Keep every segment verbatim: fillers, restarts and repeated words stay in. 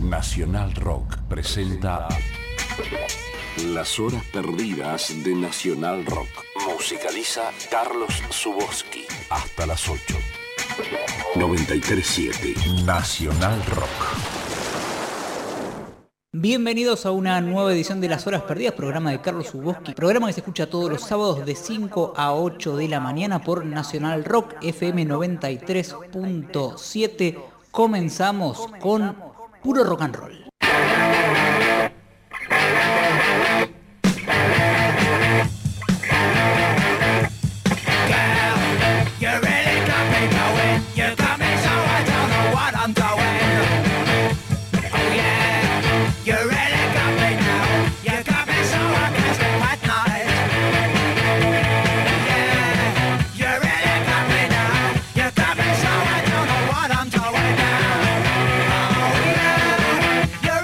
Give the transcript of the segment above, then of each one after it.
Nacional Rock presenta Las Horas Perdidas de Nacional Rock. Musicaliza Carlos Zuboski. Hasta las ocho. noventa y tres siete Nacional Rock. Bienvenidos a una nueva edición de Las Horas Perdidas, programa de Carlos Zuboski, programa que se escucha todos los sábados de cinco a ocho de la mañana por Nacional Rock F M noventa y tres punto siete. Comenzamos con puro rock and roll. Yeah.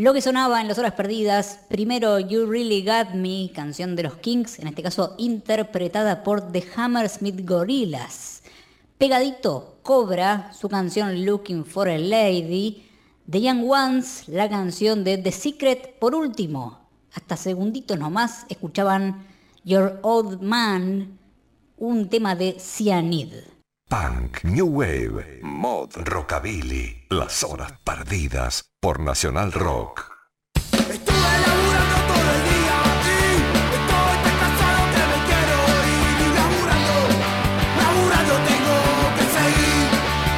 Lo que sonaba en las horas perdidas, primero You Really Got Me, canción de los Kinks, en este caso interpretada por The Hammersmith Gorillas. Pegadito, Cobra, su canción Looking for a Lady. The Young Ones, la canción de The Secret. Por último, hasta segunditos nomás, escuchaban Your Old Man, un tema de Cyanid. Punk, New Wave, Mod, Rockabilly, Las Horas Perdidas por Nacional Rock. Estuve laburando todo el día y estoy tan cansado que me quiero ir. Y laburando, laburando tengo que seguir.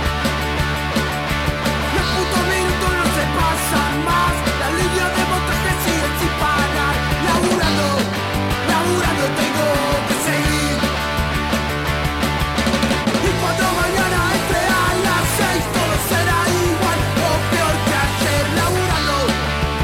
Los putos minutos no se pasan más, la línea de montaje sigue sin parar. Laburando, laburando tengo que seguir. Y cuando mañana entre a las seis todo será igual o peor que ayer. Laburando,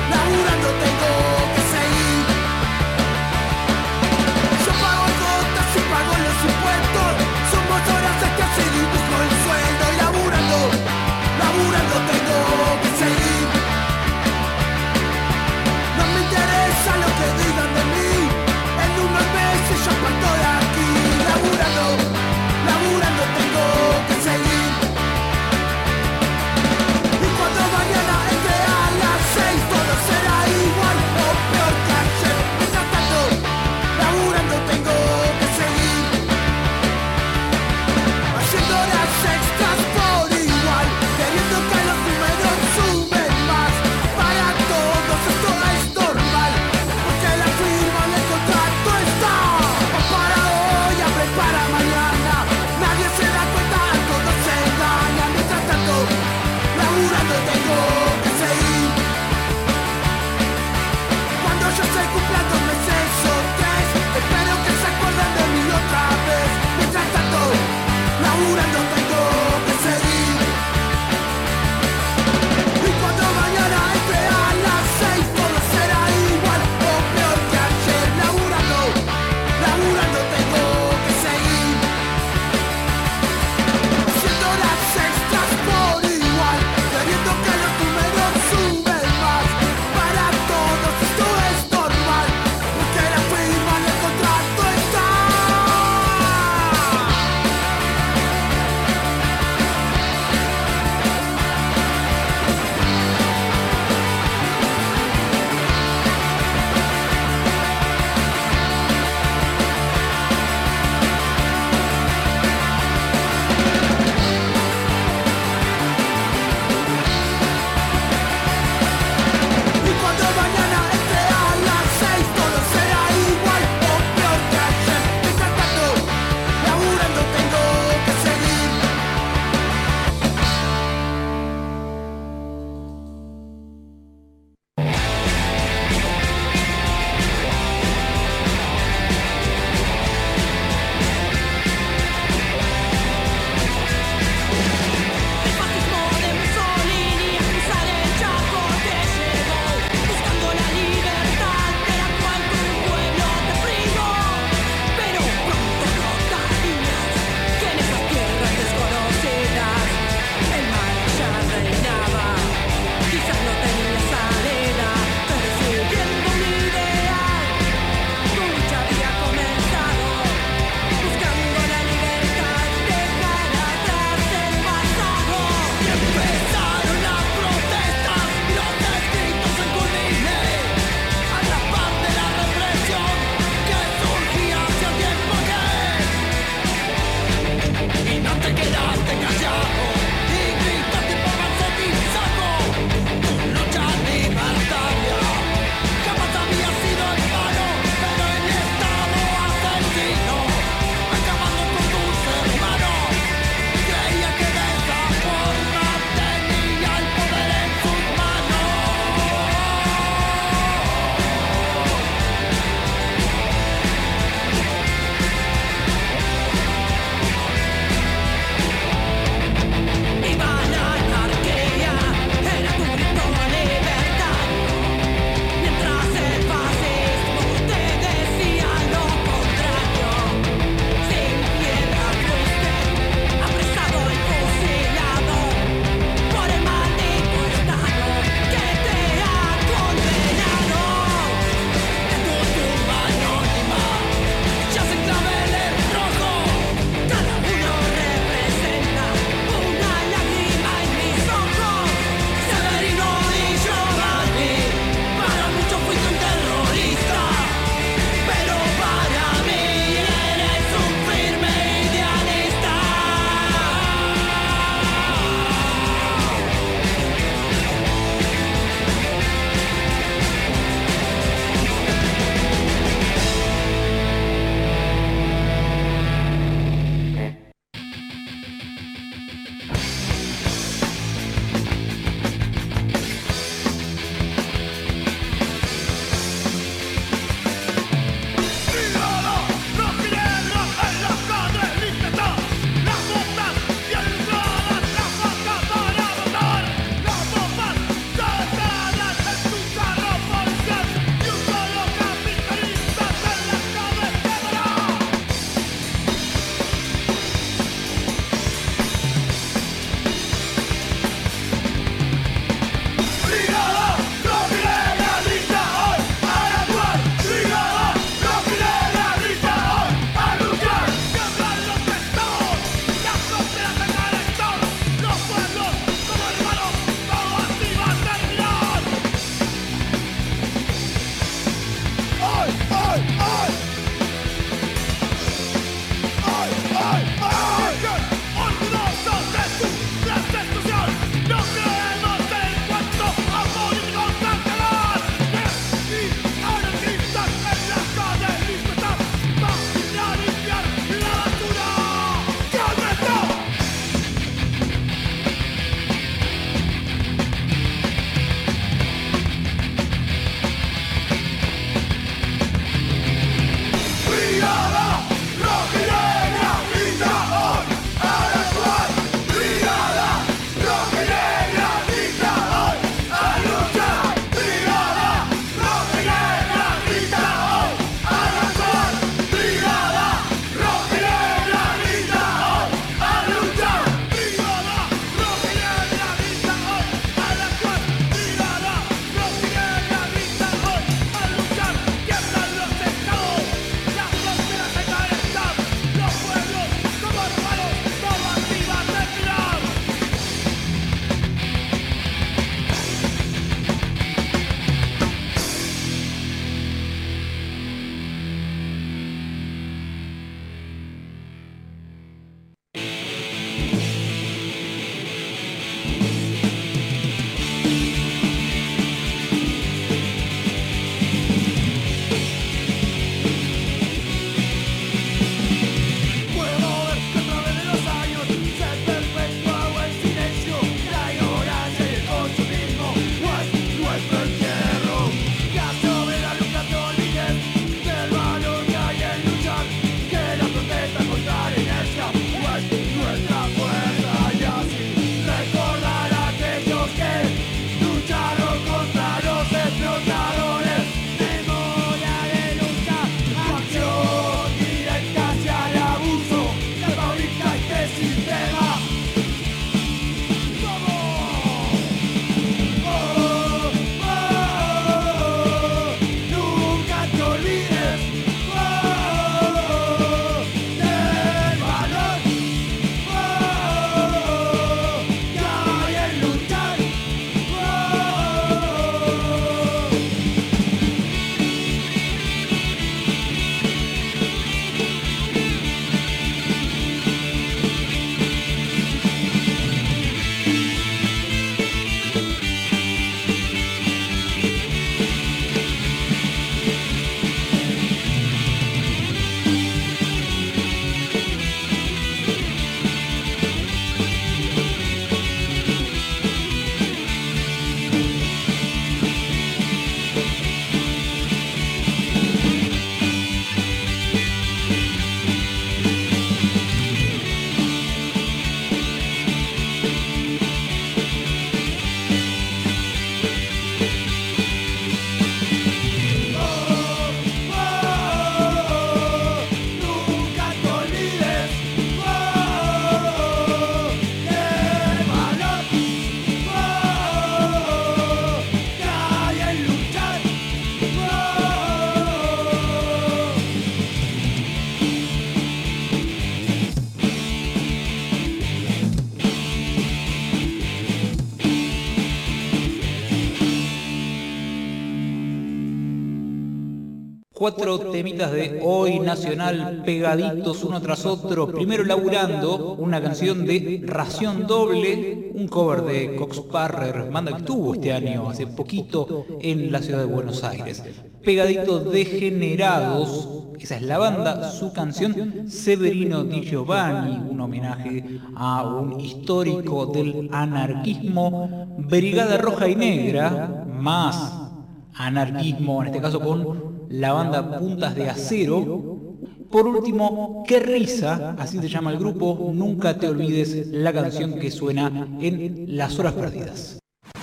Cuatro temitas de hoy nacional pegaditos uno tras otro. Primero laburando una canción de Ración Doble, un cover de Cox Parrer, banda que estuvo este año, hace poquito, en la ciudad de Buenos Aires. Pegadito Degenerados, esa es la banda, su canción Severino Di Giovanni, un homenaje a un histórico del anarquismo. Brigada Roja y Negra, más anarquismo, en este caso con la banda Puntas de Acero. Por último, Qué Risa, así se llama el grupo, Nunca Te Olvides, la canción que suena en Las Horas Perdidas.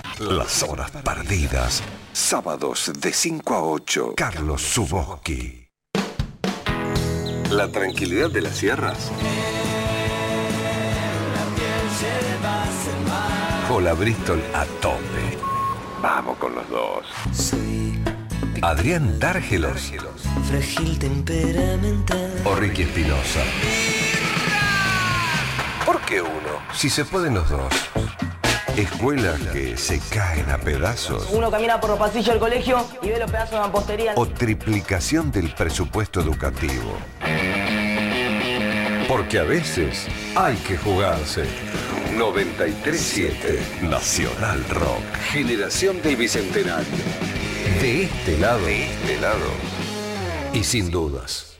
Las Horas Perdidas, sábados de cinco a ocho, Carlos Zuboski. La tranquilidad de las sierras. O la Bristol a tope. Vamos con los dos. Soy Adrián Dárgelos frágil temperamental. o Ricky Espinosa. ¿Por qué uno? Si se pueden los dos. Escuelas que se caen a pedazos. Uno camina por los pasillos del colegio y ve los pedazos de mampostería. O triplicación del presupuesto educativo. Porque a veces hay que jugarse. noventa y tres siete Nacional Rock. Generación del Bicentenario. De este lado. De este lado. Y sin dudas.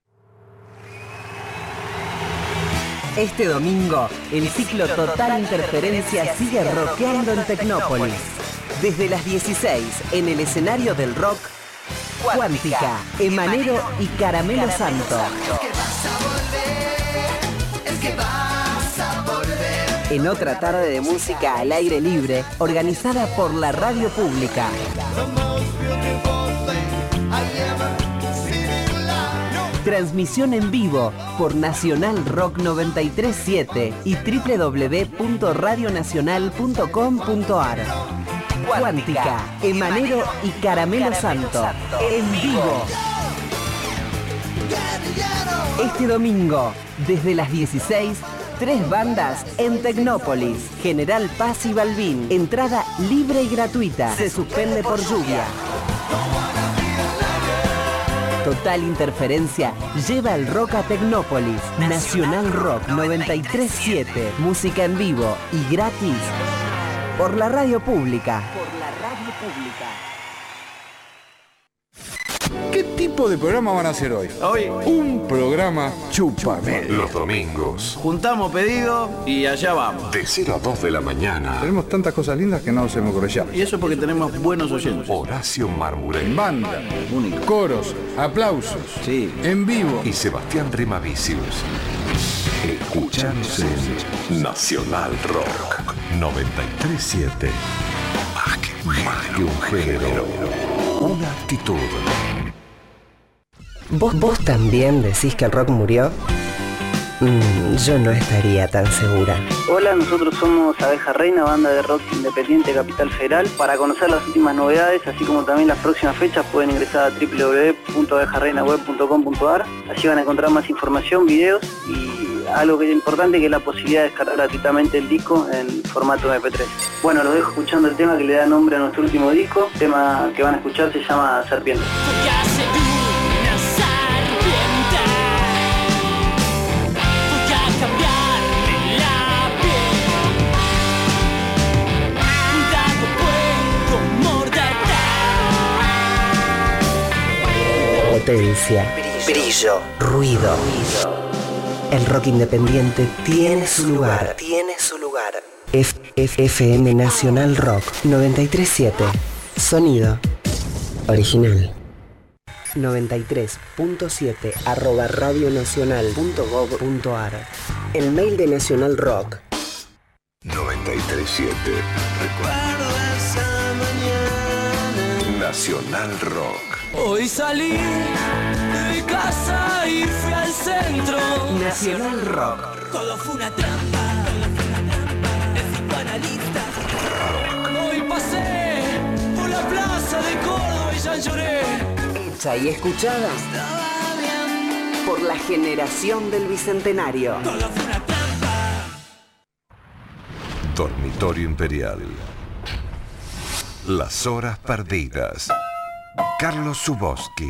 Este domingo, el ciclo Total Interferencia sigue rockeando en Tecnópolis. Desde las dieciséis, en el escenario del rock, Cuántica, Emanero y Caramelo Santo. En otra tarde de música al aire libre, organizada por la radio pública. Transmisión en vivo por Nacional Rock noventa y tres siete y doble u doble u doble u punto radio nacional punto com punto a r. Cuántica, Emanero y Caramelo Santo. En vivo. Este domingo, desde las dieciséis, tres bandas en Tecnópolis. General Paz y Balbín. Entrada libre y gratuita. Se suspende por lluvia. Total Interferencia lleva el rock a Tecnópolis. Nacional Rock noventa y tres siete. Música en vivo y gratis por la radio pública. Por la radio pública. ¿Qué tipo de programa van a hacer hoy? Hoy Un programa chupamedia. Los domingos. juntamos pedido y allá vamos. De cero a dos de la mañana. Tenemos tantas cosas lindas que no se me ocurre ya. Y eso porque tenemos buenos oyentes. Horacio Marmurey. Banda, Único. coros, aplausos. Sí. En vivo. Y Sebastián Remavicius. Escuchanos en Nacional Rock noventa y tres siete. Más que un género, más que un género, una actitud. ¿Vos, ¿Vos también decís que el rock murió? Mm, yo no estaría tan segura. Hola, nosotros somos Abeja Reina, banda de rock independiente de Capital Federal. Para conocer las últimas novedades, así como también las próximas fechas, pueden ingresar a doble u doble u doble u punto abeja reina web punto com punto a r. Allí van a encontrar más información, videos y algo que es importante, que es la posibilidad de descargar gratuitamente el disco en formato eme pe tres. Bueno, los dejo escuchando el tema que le da nombre a nuestro último disco. El tema que van a escuchar se llama Serpiente. Potencia, brillo, ruido. El rock independiente tiene su lugar. Tiene su lugar. F F F M Nacional Rock noventa y tres siete. Sonido original. noventa y tres punto siete arroba radionacional punto gov punto a r. El mail de Nacional Rock. noventa y tres siete. Recuerdo esa mañana. Nacional Rock. Hoy salí de casa y fui al centro. Nacional Rock. Todo fue una trampa, todo fue una trampa de psicoanalistas. Hoy pasé por la plaza de Córdoba y ya lloré. Hecha y escuchada por la generación del Bicentenario. Todo fue una trampa. Dormitorio Imperial. Las horas perdidas. Carlos Zuboski.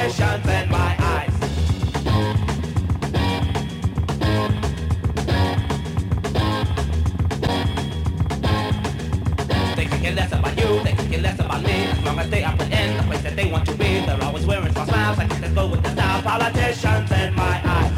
politicians in my eyes. They can care less about you, they can care less about me. As long as they are put in the place that they want to be, they're always wearing false smiles. I guess let's go with the style. Politicians in my eyes.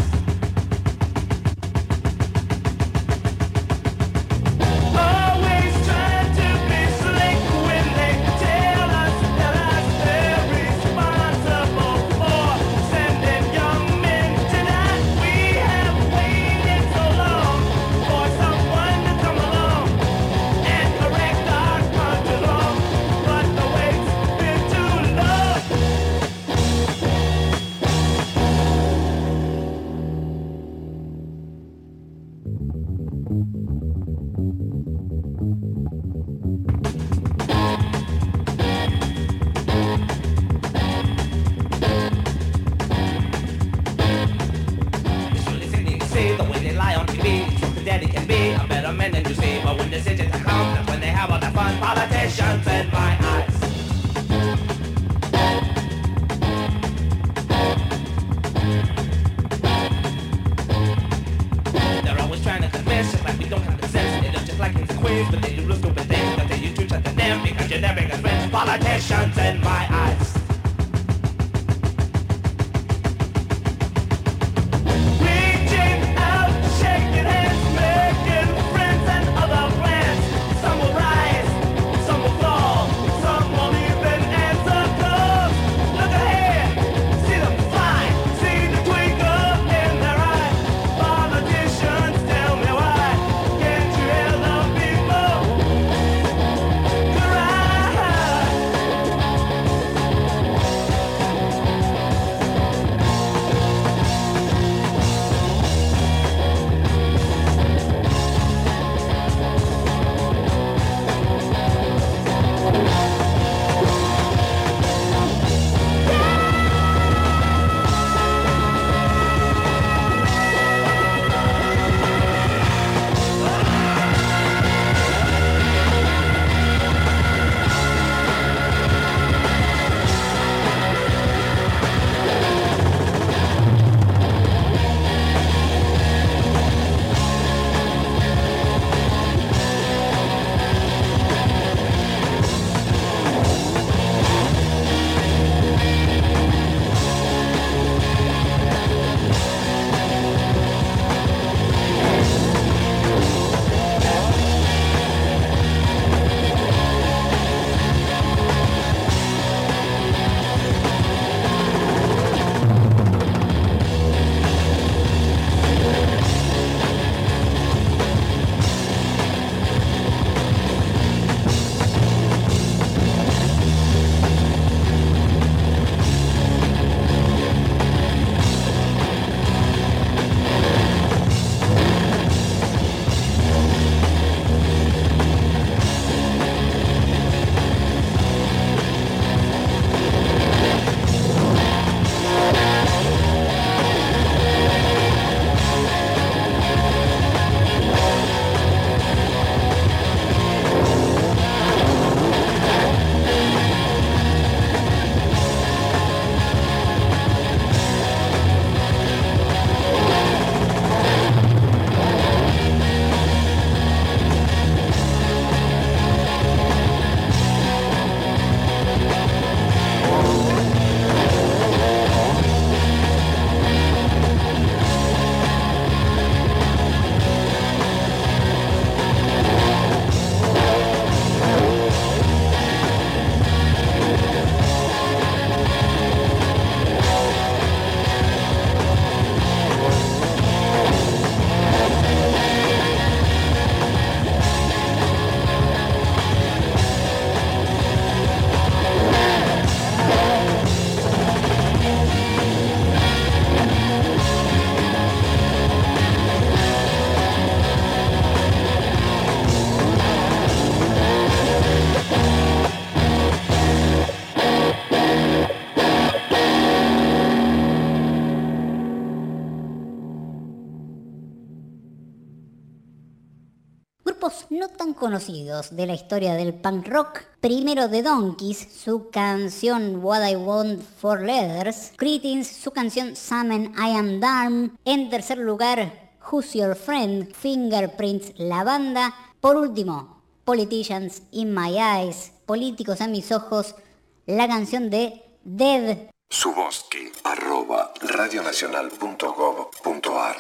Politicians in my eyes. They're always trying to convince us like we don't have the sense. They look just like kings and queens, but they do real stupid things. Cause they use to shut them because you're their biggest friends. Politicians in my eyes. Some will rise, some will fall. grupos no tan conocidos de la historia del punk rock. Primero The Donkeys, su canción What I Want for Leathers. Cretins, su canción Summon I Am Damned. En tercer lugar, Who's Your Friend, Fingerprints, la banda. Por último, Politicians in My Eyes, Políticos en mis ojos, la canción de Dead. Suboski, arroba radionacional punto gov punto ar.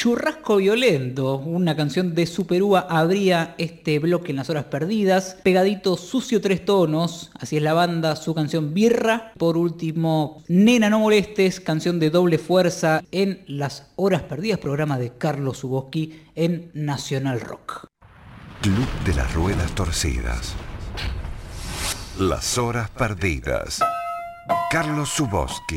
Churrasco Violento, una canción de Superúa, abría este bloque en las horas perdidas. Pegadito, Sucio Tres Tonos, así es la banda, su canción Birra. Por último, Nena No Molestes, canción de Doble Fuerza en las horas perdidas, programa de Carlos Zuboski en Nacional Rock. Club de las Ruedas Torcidas. Las horas perdidas. Carlos Zuboski.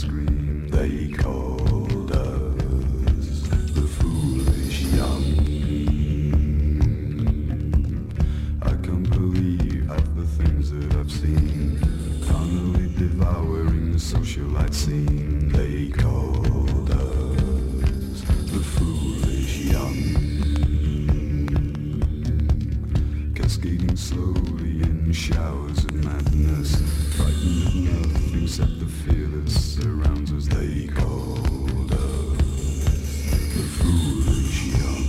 scream. They called us the foolish young. I can't believe half the things that I've seen. Finally devouring the socialite scene. They called us the foolish young. Cascading slowly in showers of madness, frightened of nothing except the fear that surrounds us. They called us the foolish young.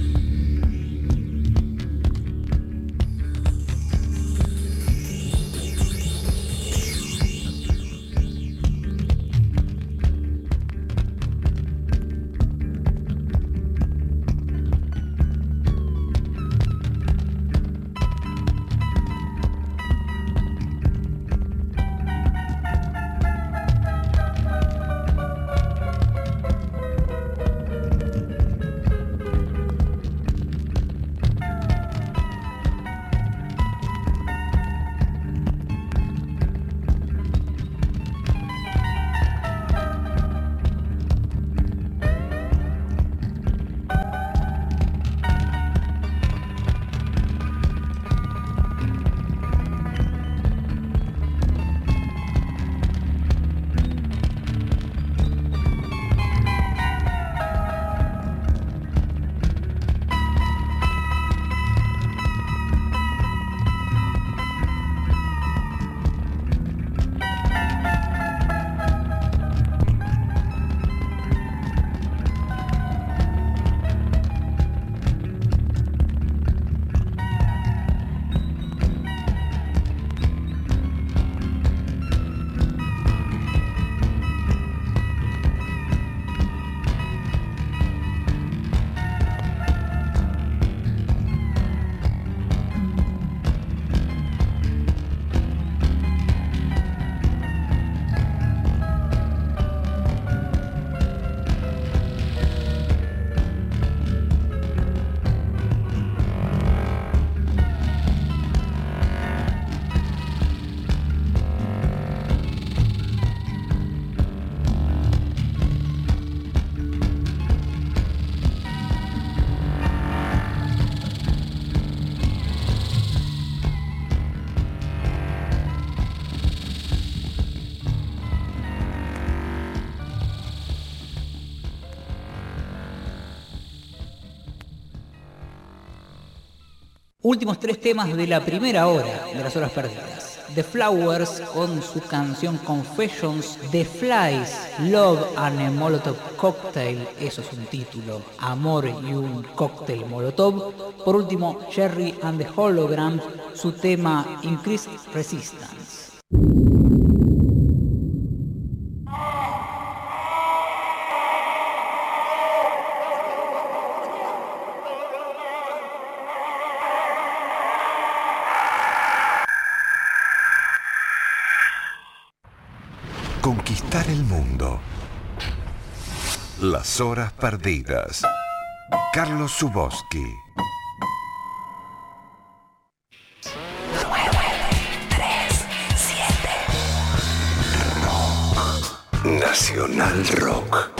Últimos tres temas de la primera hora de las horas perdidas. The Flowers con su canción Confessions, The Flies, Love and a Molotov Cocktail, eso es un título, Amor y un cóctel Molotov. Por último, Jerry and the Holograms, su tema Increased Resistance. Conquistar el mundo. Las horas perdidas. Carlos Zuboski. nueve tres siete Rock. Nacional Rock.